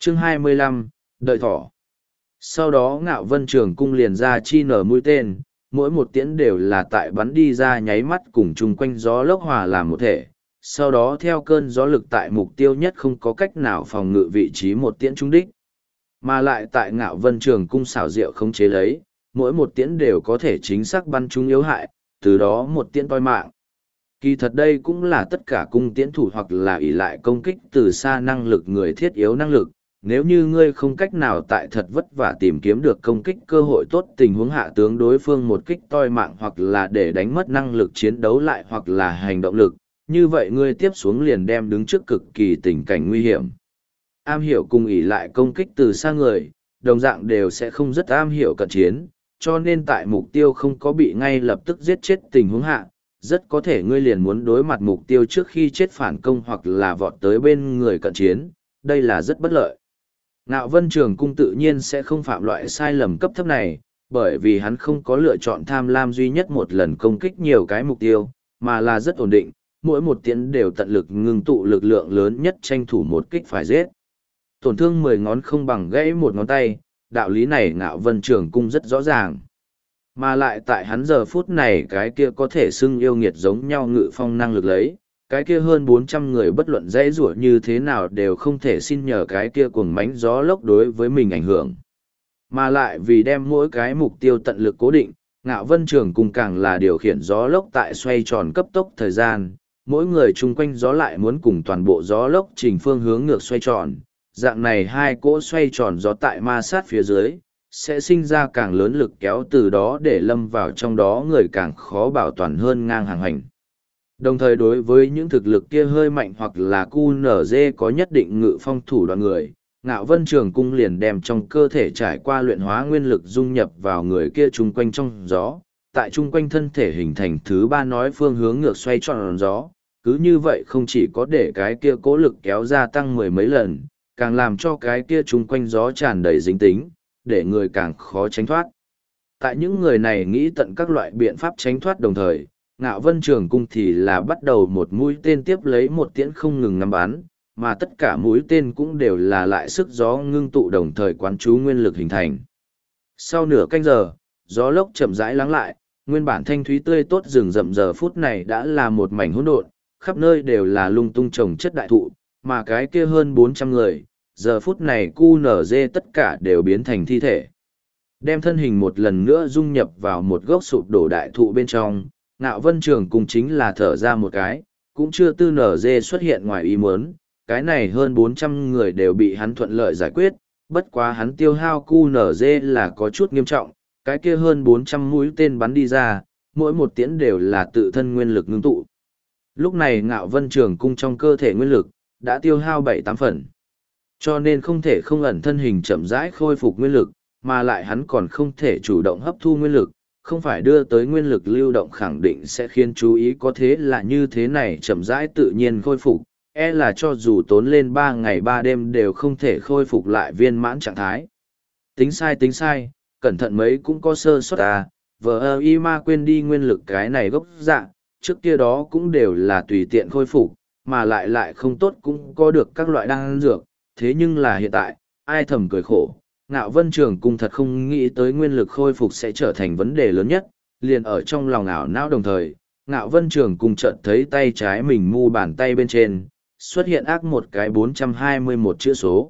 Chương 25, đợi thỏ. Sau đó Ngạo Vân Trường Cung liền ra chi nở mũi tên, mỗi một tiễn đều là tại bắn đi ra nháy mắt cùng chung quanh gió lốc hòa làm một thể. Sau đó theo cơn gió lực tại mục tiêu nhất không có cách nào phòng ngự vị trí một tiễn trúng đích. Mà lại tại Ngạo Vân Trường Cung xảo diệu không chế lấy, mỗi một tiễn đều có thể chính xác bắn trúng yếu hại, từ đó một tiễn toi mạng. Kỳ thật đây cũng là tất cả cung tiễn thủ hoặc là ỷ lại công kích từ xa năng lực người thiết yếu năng lực. Nếu như ngươi không cách nào tại thật vất vả tìm kiếm được công kích cơ hội tốt tình huống hạ tướng đối phương một kích toi mạng hoặc là để đánh mất năng lực chiến đấu lại hoặc là hành động lực, như vậy ngươi tiếp xuống liền đem đứng trước cực kỳ tình cảnh nguy hiểm. Am hiểu cùng ỷ lại công kích từ xa người, đồng dạng đều sẽ không rất am hiểu cận chiến, cho nên tại mục tiêu không có bị ngay lập tức giết chết tình huống hạ, rất có thể ngươi liền muốn đối mặt mục tiêu trước khi chết phản công hoặc là vọt tới bên người cận chiến, đây là rất bất lợi. Ngạo Vân Trường Cung tự nhiên sẽ không phạm loại sai lầm cấp thấp này, bởi vì hắn không có lựa chọn tham lam duy nhất một lần công kích nhiều cái mục tiêu, mà là rất ổn định, mỗi một tiễn đều tận lực ngưng tụ lực lượng lớn nhất tranh thủ một kích phải giết. Tổn thương 10 ngón không bằng gãy một ngón tay, đạo lý này Ngạo Vân Trường Cung rất rõ ràng. Mà lại tại hắn giờ phút này cái kia có thể xưng yêu nghiệt giống nhau ngự phong năng lực lấy, cái kia hơn 400 người bất luận dãy rủa như thế nào đều không thể xin nhờ cái kia cuồng mánh gió lốc đối với mình ảnh hưởng. Mà lại vì đem mỗi cái mục tiêu tận lực cố định, Ngạo Vân Trường Cung càng là điều khiển gió lốc tại xoay tròn cấp tốc thời gian, mỗi người chung quanh gió lại muốn cùng toàn bộ gió lốc chỉnh phương hướng ngược xoay tròn, dạng này hai cỗ xoay tròn gió tại ma sát phía dưới, sẽ sinh ra càng lớn lực kéo từ đó để lâm vào trong đó người càng khó bảo toàn hơn ngang hàng hành. Đồng thời đối với những thực lực kia hơi mạnh hoặc là QNZ có nhất định ngự phong thủ đoạn người, Ngạo Vân Trường Cung liền đem trong cơ thể trải qua luyện hóa nguyên lực dung nhập vào người kia chung quanh trong gió, tại chung quanh thân thể hình thành thứ ba nói phương hướng ngược xoay tròn gió, cứ như vậy không chỉ có để cái kia cố lực kéo gia tăng mười mấy lần, càng làm cho cái kia chung quanh gió tràn đầy dính tính, để người càng khó tránh thoát. Tại những người này nghĩ tận các loại biện pháp tránh thoát đồng thời, Ngạo Vân Trường Cung thì là bắt đầu một mũi tên tiếp lấy một tiễn không ngừng ngắm bắn, mà tất cả mũi tên cũng đều là lại sức gió ngưng tụ đồng thời quán chú nguyên lực hình thành. Sau nửa canh giờ, gió lốc chậm rãi lắng lại, nguyên bản thanh thúy tươi tốt rừng rậm giờ phút này đã là một mảnh hỗn độn, khắp nơi đều là lung tung trồng chất đại thụ, mà cái kia hơn 400 người, giờ phút này QNZ tất cả đều biến thành thi thể. Đem thân hình một lần nữa dung nhập vào một gốc sụp đổ đại thụ bên trong, Ngạo Vân Trường Cung chính là thở ra một cái, cũng chưa tư nở dê xuất hiện ngoài ý muốn, cái này hơn 400 người đều bị hắn thuận lợi giải quyết, bất quá hắn tiêu hao QNZ là có chút nghiêm trọng, cái kia hơn 400 mũi tên bắn đi ra, mỗi một tiễn đều là tự thân nguyên lực ngưng tụ. Lúc này Ngạo Vân Trường Cung trong cơ thể nguyên lực đã tiêu hao 7-8 phần. Cho nên không thể không ẩn thân hình chậm rãi khôi phục nguyên lực, mà lại hắn còn không thể chủ động hấp thu nguyên lực, không phải đưa tới nguyên lực lưu động khẳng định sẽ khiến chú ý có thế là như thế này chậm rãi tự nhiên khôi phục, e là cho dù tốn lên 3 ngày 3 đêm đều không thể khôi phục lại viên mãn trạng thái. Tính sai, cẩn thận mấy cũng có sơ suất à, vờ y ma quên đi nguyên lực cái này gốc dạng, trước kia đó cũng đều là tùy tiện khôi phục, mà lại không tốt cũng có được các loại đan dược, thế nhưng là hiện tại, ai thầm cười khổ. Ngạo Vân Trường Cung thật không nghĩ tới nguyên lực khôi phục sẽ trở thành vấn đề lớn nhất, liền ở trong lòng ảo não đồng thời, Ngạo Vân Trường Cung chợt thấy tay trái mình mu bàn tay bên trên, xuất hiện ác một cái 421 chữ số.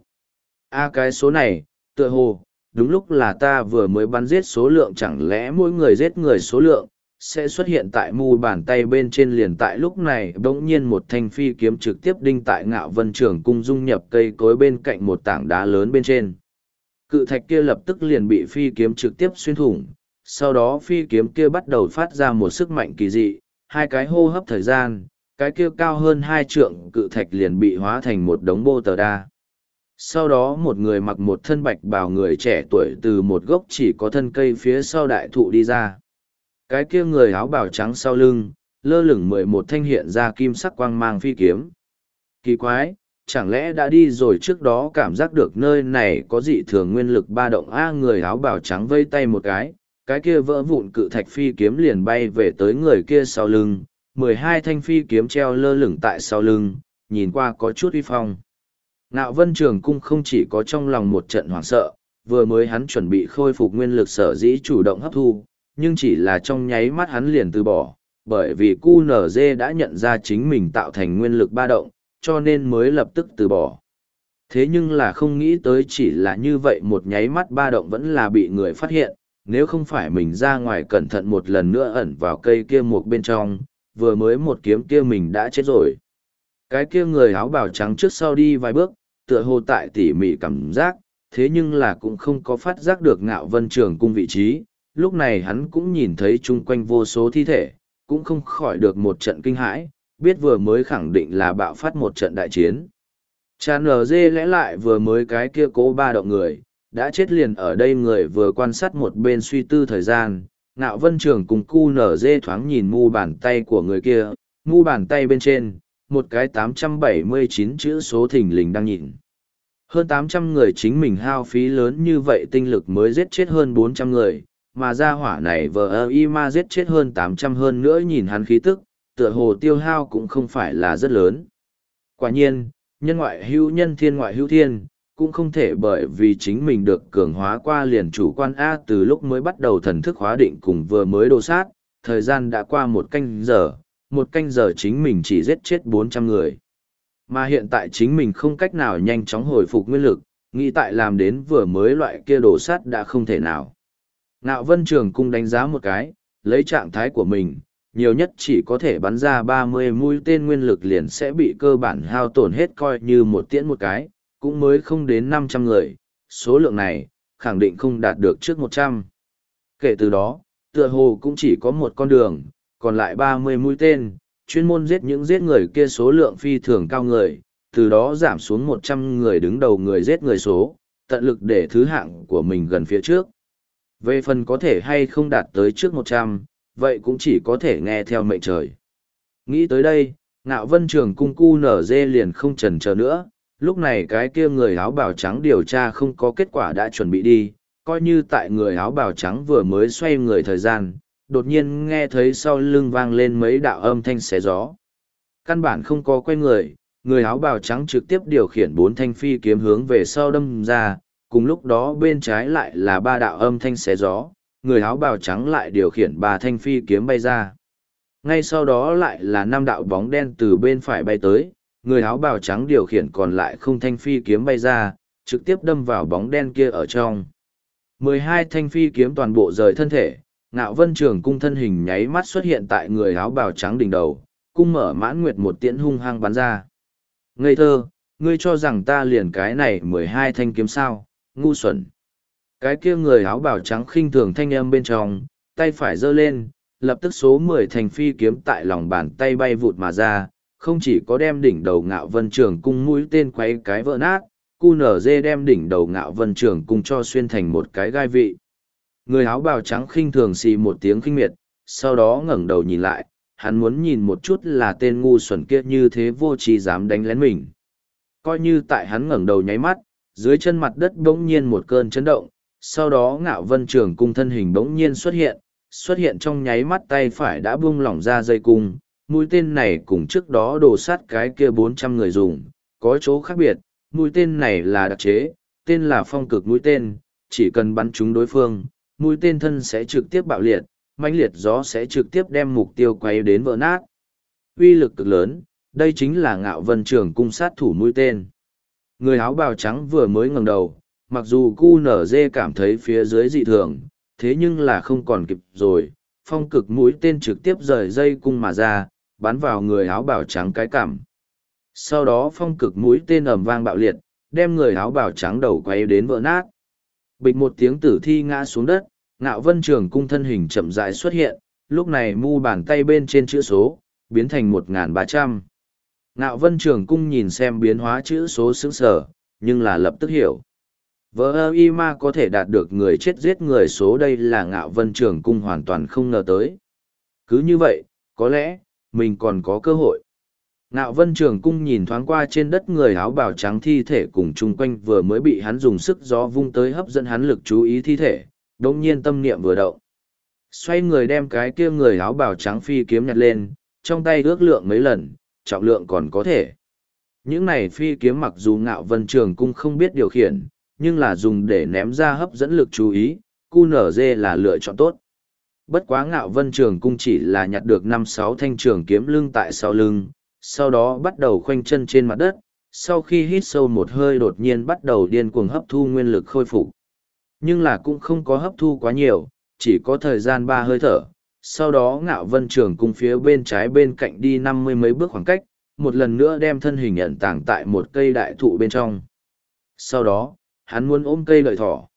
Cái số này, tựa hồ, đúng lúc là ta vừa mới bắn giết số lượng chẳng lẽ mỗi người giết người số lượng, sẽ xuất hiện tại mu bàn tay bên trên liền tại lúc này bỗng nhiên một thanh phi kiếm trực tiếp đinh tại Ngạo Vân Trường Cung dung nhập cây cối bên cạnh một tảng đá lớn bên trên. Cự thạch kia lập tức liền bị phi kiếm trực tiếp xuyên thủng, sau đó phi kiếm kia bắt đầu phát ra một sức mạnh kỳ dị, hai cái hô hấp thời gian, cái kia cao hơn 2 trượng cự thạch liền bị hóa thành một đống bô tờ đa. Sau đó một người mặc một thân bạch bào người trẻ tuổi từ một gốc chỉ có thân cây phía sau đại thụ đi ra. Cái kia người áo bào trắng sau lưng, lơ lửng 11 thanh hiện ra kim sắc quang mang phi kiếm. Kỳ quái, chẳng lẽ đã đi rồi trước đó cảm giác được nơi này có dị thường nguyên lực ba động người áo bào trắng vây tay một cái kia vỡ vụn cự thạch phi kiếm liền bay về tới người kia sau lưng, 12 thanh phi kiếm treo lơ lửng tại sau lưng, nhìn qua có chút uy phong. Ngạo Vân Trường Cung không chỉ có trong lòng một trận hoảng sợ, vừa mới hắn chuẩn bị khôi phục nguyên lực sở dĩ chủ động hấp thu, nhưng chỉ là trong nháy mắt hắn liền từ bỏ, bởi vì QNZ đã nhận ra chính mình tạo thành nguyên lực ba động, cho nên mới lập tức từ bỏ. Thế nhưng là không nghĩ tới chỉ là như vậy một nháy mắt ba động vẫn là bị người phát hiện, nếu không phải mình ra ngoài cẩn thận một lần nữa ẩn vào cây kia một bên trong, vừa mới một kiếm kia mình đã chết rồi. Cái kia người áo bào trắng trước sau đi vài bước, tựa hồ tại tỉ mỉ cảm giác, thế nhưng là cũng không có phát giác được Ngạo Vân Trường Cung vị trí, lúc này hắn cũng nhìn thấy chung quanh vô số thi thể, cũng không khỏi được một trận kinh hãi, biết vừa mới khẳng định là bạo phát một trận đại chiến. Cha NG lẽ lại vừa mới cái kia cố ba động người, đã chết liền ở đây người vừa quan sát một bên suy tư thời gian, Ngạo Vân Trường cùng QNZ thoáng nhìn mu bàn tay của người kia, mu bàn tay bên trên, một cái 879 chữ số thình lình đang nhìn. Hơn 800 người chính mình hao phí lớn như vậy tinh lực mới giết chết hơn 400 người, mà gia hỏa này vờ ma giết chết hơn 800 hơn nữa nhìn hắn khí tức, tựa hồ tiêu hao cũng không phải là rất lớn. Quả nhiên, nhân ngoại hữu nhân thiên ngoại hữu thiên, cũng không thể bởi vì chính mình được cường hóa qua liền chủ quan A từ lúc mới bắt đầu thần thức hóa định cùng vừa mới đồ sát, thời gian đã qua một canh giờ chính mình chỉ giết chết 400 người. Mà hiện tại chính mình không cách nào nhanh chóng hồi phục nguyên lực, nghĩ tại làm đến vừa mới loại kia đồ sát đã không thể nào. Ngạo Vân Trường Cung đánh giá một cái, lấy trạng thái của mình, nhiều nhất chỉ có thể bắn ra 30 mũi tên nguyên lực liền sẽ bị cơ bản hao tổn hết coi như một tiễn một cái, cũng mới không đến 500 người, số lượng này, khẳng định không đạt được trước 100. Kể từ đó, tựa hồ cũng chỉ có một con đường, còn lại 30 mũi tên, chuyên môn giết những giết người kia số lượng phi thường cao người, từ đó giảm xuống 100 người đứng đầu người giết người số, tận lực để thứ hạng của mình gần phía trước. Về phần có thể hay không đạt tới trước 100, vậy cũng chỉ có thể nghe theo mệnh trời. Nghĩ tới đây, Ngạo Vân Trường Cung QNZ liền không chần chờ nữa, lúc này cái kia người áo bào trắng điều tra không có kết quả đã chuẩn bị đi, coi như tại người áo bào trắng vừa mới xoay người thời gian, đột nhiên nghe thấy sau lưng vang lên mấy đạo âm thanh xé gió. Căn bản không có quay người áo bào trắng trực tiếp điều khiển 4 thanh phi kiếm hướng về sau đâm ra, cùng lúc đó bên trái lại là 3 đạo âm thanh xé gió, người áo bào trắng lại điều khiển 3 thanh phi kiếm bay ra. Ngay sau đó lại là 5 đạo bóng đen từ bên phải bay tới, người áo bào trắng điều khiển còn lại không thanh phi kiếm bay ra, trực tiếp đâm vào bóng đen kia ở trong. 12 thanh phi kiếm toàn bộ rời thân thể, Ngạo Vân Trường Cung thân hình nháy mắt xuất hiện tại người áo bào trắng đỉnh đầu, cung mở mãn nguyệt một tiễn hung hăng bắn ra. Ngây thơ, ngươi cho rằng ta liền cái này 12 thanh kiếm sao, ngu xuẩn. Cái kia người áo bào trắng khinh thường thanh âm bên trong, tay phải giơ lên, lập tức số 10 thanh phi kiếm tại lòng bàn tay bay vụt mà ra, không chỉ có đem đỉnh đầu Ngạo Vân Trường Cung mũi tên quay cái vỡ nát, QNZ đem đỉnh đầu Ngạo Vân Trường Cung cho xuyên thành một cái gai vị. Người áo bào trắng khinh thường xì một tiếng khinh miệt, sau đó ngẩng đầu nhìn lại, hắn muốn nhìn một chút là tên ngu xuẩn kia như thế vô tri dám đánh lén mình. Coi như tại hắn ngẩng đầu nháy mắt, dưới chân mặt đất bỗng nhiên một cơn chấn động, sau đó Ngạo Vân Trường Cung thân hình bỗng nhiên xuất hiện trong nháy mắt tay phải đã buông lỏng ra dây cung, mũi tên này cùng trước đó đồ sát cái kia 400 người dùng, có chỗ khác biệt, mũi tên này là đặc chế, tên là phong cực mũi tên, chỉ cần bắn trúng đối phương, mũi tên thân sẽ trực tiếp bạo liệt, mãnh liệt gió sẽ trực tiếp đem mục tiêu quay đến vỡ nát. Uy lực cực lớn, đây chính là Ngạo Vân Trường Cung sát thủ mũi tên. Người áo bào trắng vừa mới ngẩng đầu, mặc dù QNZ cảm thấy phía dưới dị thường, thế nhưng là không còn kịp rồi, phong cực mũi tên trực tiếp rời dây cung mà ra, bắn vào người áo bào trắng cái cằm. Sau đó phong cực mũi tên ầm vang bạo liệt, đem người áo bào trắng đầu quay đến vỡ nát. Bịch một tiếng tử thi ngã xuống đất, Ngạo Vân Trường Cung thân hình chậm rãi xuất hiện, lúc này mu bàn tay bên trên chữ số, biến thành 1300. Ngạo Vân Trường Cung nhìn xem biến hóa chữ số sững sờ, nhưng là lập tức hiểu. VIMA có thể đạt được người chết giết người số đây là Ngạo Vân Trường Cung hoàn toàn không ngờ tới. Cứ như vậy, có lẽ, mình còn có cơ hội. Ngạo Vân Trường Cung nhìn thoáng qua trên đất người áo bào trắng thi thể cùng chung quanh vừa mới bị hắn dùng sức gió vung tới hấp dẫn hắn lực chú ý thi thể, đồng nhiên tâm niệm vừa động. Xoay người đem cái kia người áo bào trắng phi kiếm nhặt lên, trong tay ước lượng mấy lần, trọng lượng còn có thể. Những này phi kiếm mặc dù Ngạo Vân Trường Cung không biết điều khiển, nhưng là dùng để ném ra hấp dẫn lực chú ý, QNZ là lựa chọn tốt. Bất quá Ngạo Vân Trường Cung chỉ là nhặt được 5-6 thanh trường kiếm lưng tại sau lưng, sau đó bắt đầu khoanh chân trên mặt đất, sau khi hít sâu một hơi đột nhiên bắt đầu điên cuồng hấp thu nguyên lực khôi phục. Nhưng là cũng không có hấp thu quá nhiều, chỉ có thời gian 3 hơi thở. Sau đó Ngạo Vân Trường Cung phía bên trái bên cạnh đi 50 mấy bước khoảng cách, một lần nữa đem thân hình ẩn tàng tại một cây đại thụ bên trong. Sau đó, hắn muốn ôm cây lợi thỏ,